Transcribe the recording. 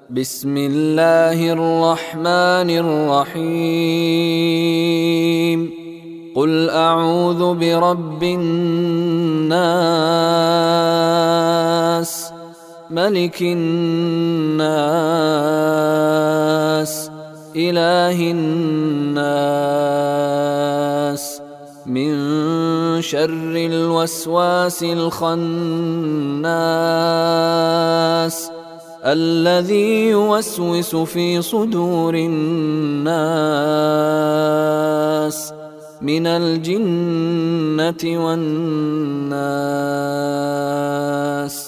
بسم الله الرحمن الرحيم قل أعوذ برب الناس ملك الناس إله الناس من شر الوسواس الخناس الذي يوسوس في صدور الناس من الجنة والناس.